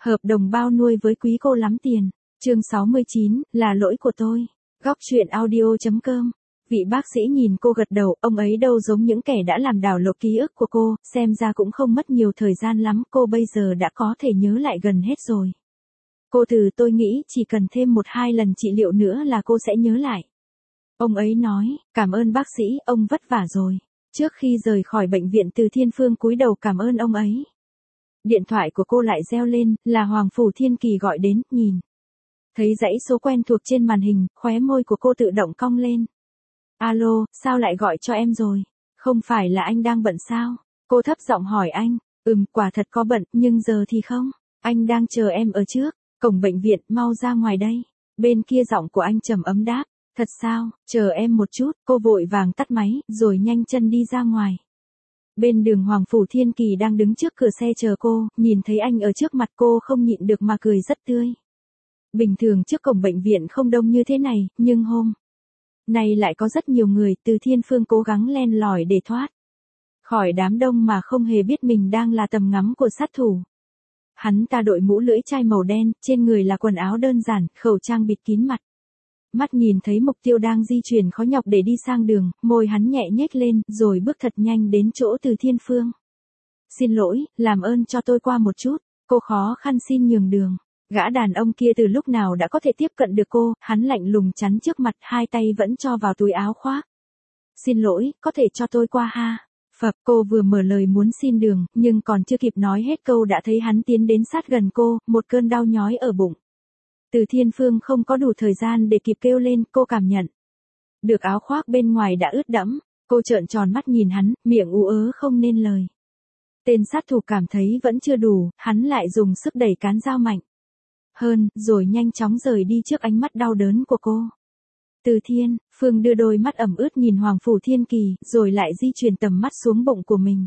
Hợp đồng bao nuôi với quý cô lắm tiền. Chương 69, là lỗi của tôi. Góc truyện audio.com. Vị bác sĩ nhìn cô gật đầu, ông ấy đâu giống những kẻ đã làm đảo lộn ký ức của cô, xem ra cũng không mất nhiều thời gian lắm, cô bây giờ đã có thể nhớ lại gần hết rồi. Cô tôi nghĩ chỉ cần thêm 1-2 lần trị liệu nữa là cô sẽ nhớ lại. Ông ấy nói, cảm ơn bác sĩ, ông vất vả rồi. Trước khi rời khỏi bệnh viện Từ Thiên Phương cúi đầu cảm ơn ông ấy. Điện thoại của cô lại reo lên, là Hoàng Phủ Thiên Kỳ gọi đến, nhìn. Thấy dãy số quen thuộc trên màn hình, khóe môi của cô tự động cong lên. Alo, sao lại gọi cho em rồi? Không phải là anh đang bận sao? Cô thấp giọng hỏi anh. Quả thật có bận, nhưng giờ thì không. Anh đang chờ em ở trước, cổng bệnh viện, mau ra ngoài đây. Bên kia giọng của anh trầm ấm đáp. Thật sao, chờ em một chút, cô vội vàng tắt máy, rồi nhanh chân đi ra ngoài. Bên đường Hoàng Phủ Thiên Kỳ đang đứng trước cửa xe chờ cô, nhìn thấy anh ở trước mặt cô không nhịn được mà cười rất tươi. Bình thường trước cổng bệnh viện không đông như thế này, nhưng hôm nay lại có rất nhiều người. Từ Thiên Phương cố gắng len lỏi để thoát khỏi đám đông mà không hề biết mình đang là tầm ngắm của sát thủ. Hắn ta đội mũ lưỡi chai màu đen, trên người là quần áo đơn giản, khẩu trang bịt kín mặt. Mắt nhìn thấy mục tiêu đang di chuyển khó nhọc để đi sang đường, môi hắn nhẹ nhếch lên, rồi bước thật nhanh đến chỗ Từ Thiên Phương. Xin lỗi, làm ơn cho tôi qua một chút, cô khó khăn xin nhường đường. Gã đàn ông kia từ lúc nào đã có thể tiếp cận được cô, hắn lạnh lùng chắn trước mặt, hai tay vẫn cho vào túi áo khoác. Xin lỗi, có thể cho tôi qua ha? Phập, cô vừa mở lời muốn xin đường, nhưng còn chưa kịp nói hết câu đã thấy hắn tiến đến sát gần cô, một cơn đau nhói ở bụng. Từ Thiên Phương không có đủ thời gian để kịp kêu lên, cô cảm nhận được áo khoác bên ngoài đã ướt đẫm, cô trợn tròn mắt nhìn hắn, miệng ú ớ không nên lời. Tên sát thủ cảm thấy vẫn chưa đủ, hắn lại dùng sức đẩy cán dao mạnh hơn, rồi nhanh chóng rời đi trước ánh mắt đau đớn của cô. Từ Thiên Phương đưa đôi mắt ẩm ướt nhìn Hoàng Phủ Thiên Kỳ, rồi lại di chuyển tầm mắt xuống bụng của mình.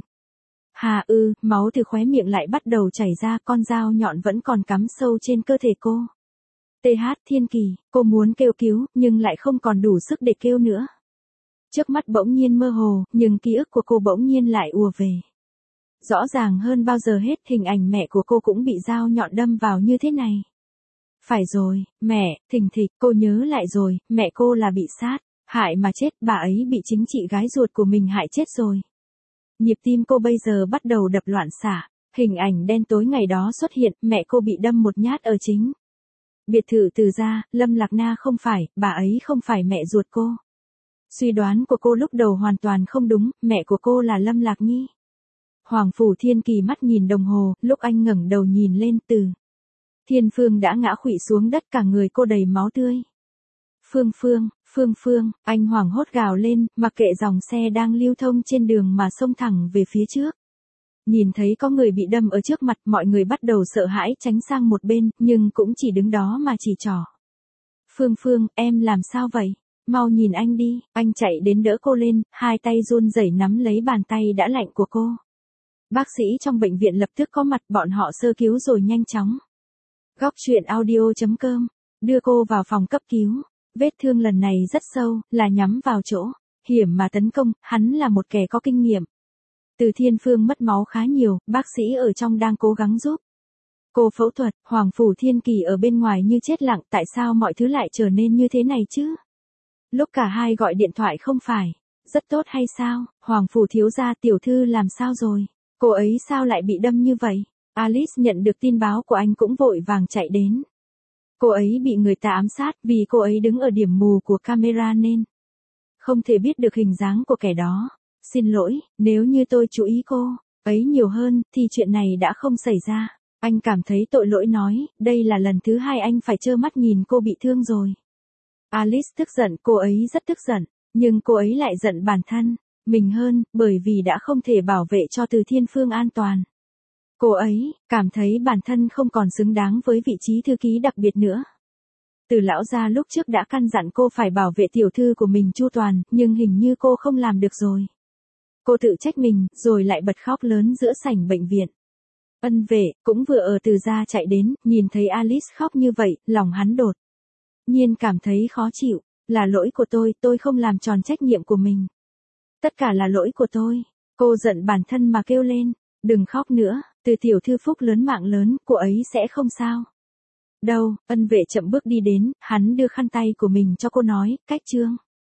Máu từ khóe miệng lại bắt đầu chảy ra, con dao nhọn vẫn còn cắm sâu trên cơ thể cô. Thiên Kỳ, cô muốn kêu cứu, nhưng lại không còn đủ sức để kêu nữa. Trước mắt bỗng nhiên mơ hồ, nhưng ký ức của cô bỗng nhiên lại ùa về. Rõ ràng hơn bao giờ hết, hình ảnh mẹ của cô cũng bị dao nhọn đâm vào như thế này. Phải rồi, mẹ, thình thịch, cô nhớ lại rồi, mẹ cô là bị sát hại mà chết, bà ấy bị chính chị gái ruột của mình hại chết rồi. Nhịp tim cô bây giờ bắt đầu đập loạn xạ, hình ảnh đen tối ngày đó xuất hiện, mẹ cô bị đâm một nhát ở chính biệt thự Từ gia. Lâm Lạc Na không phải, bà ấy không phải mẹ ruột cô. Suy đoán của cô lúc đầu hoàn toàn không đúng, mẹ của cô là Lâm Lạc Nhi. Hoàng Phủ Thiên Kỳ mắt nhìn đồng hồ, lúc anh ngẩng đầu nhìn lên, Từ Thiên Phương đã ngã khuỵu xuống đất, cả người cô đầy máu tươi. Phương, anh hoảng hốt gào lên, mặc kệ dòng xe đang lưu thông trên đường mà xông thẳng về phía trước. Nhìn thấy có người bị đâm ở trước mặt, mọi người bắt đầu sợ hãi tránh sang một bên, nhưng cũng chỉ đứng đó mà chỉ trỏ. Phương, em làm sao vậy? Mau nhìn anh đi, anh chạy đến đỡ cô lên, hai tay run rẩy nắm lấy bàn tay đã lạnh của cô. Bác sĩ trong bệnh viện lập tức có mặt, bọn họ sơ cứu rồi nhanh chóng. Góc truyện audio.com, đưa cô vào phòng cấp cứu. Vết thương lần này rất sâu, là nhắm vào chỗ hiểm mà tấn công, hắn là một kẻ có kinh nghiệm. Từ Thiên Phương mất máu khá nhiều, bác sĩ ở trong đang cố gắng giúp cô phẫu thuật. Hoàng Phủ Thiên Kỳ ở bên ngoài như chết lặng, tại sao mọi thứ lại trở nên như thế này chứ? Lúc cả hai gọi điện thoại không phải rất tốt hay sao? Hoàng Phủ thiếu gia, tiểu thư làm sao rồi? Cô ấy sao lại bị đâm như vậy? Alice nhận được tin báo của anh cũng vội vàng chạy đến. Cô ấy bị người ta ám sát, vì cô ấy đứng ở điểm mù của camera nên không thể biết được hình dáng của kẻ đó. Xin lỗi, nếu như tôi chú ý cô ấy nhiều hơn, thì chuyện này đã không xảy ra. Anh cảm thấy tội lỗi nói, đây là lần thứ hai anh phải trơ mắt nhìn cô bị thương rồi. Alice tức giận, cô ấy rất tức giận, nhưng cô ấy lại giận bản thân mình hơn, bởi vì đã không thể bảo vệ cho Từ Thiên Phương an toàn. Cô ấy cảm thấy bản thân không còn xứng đáng với vị trí thư ký đặc biệt nữa. Từ lão gia lúc trước đã căn dặn cô phải bảo vệ tiểu thư của mình chu toàn, nhưng hình như cô không làm được rồi. Cô tự trách mình, rồi lại bật khóc lớn giữa sảnh bệnh viện. Ân vệ, cũng vừa ở Từ gia chạy đến, nhìn thấy Alice khóc như vậy, lòng hắn đột nhiên cảm thấy khó chịu. Là lỗi của tôi không làm tròn trách nhiệm của mình. Tất cả là lỗi của tôi. Cô giận bản thân mà kêu lên, đừng khóc nữa, Từ tiểu thư phúc lớn mạng lớn, cô ấy sẽ không sao. Đâu, ân vệ chậm bước đi đến, hắn đưa khăn tay của mình cho cô nói, cách Trương.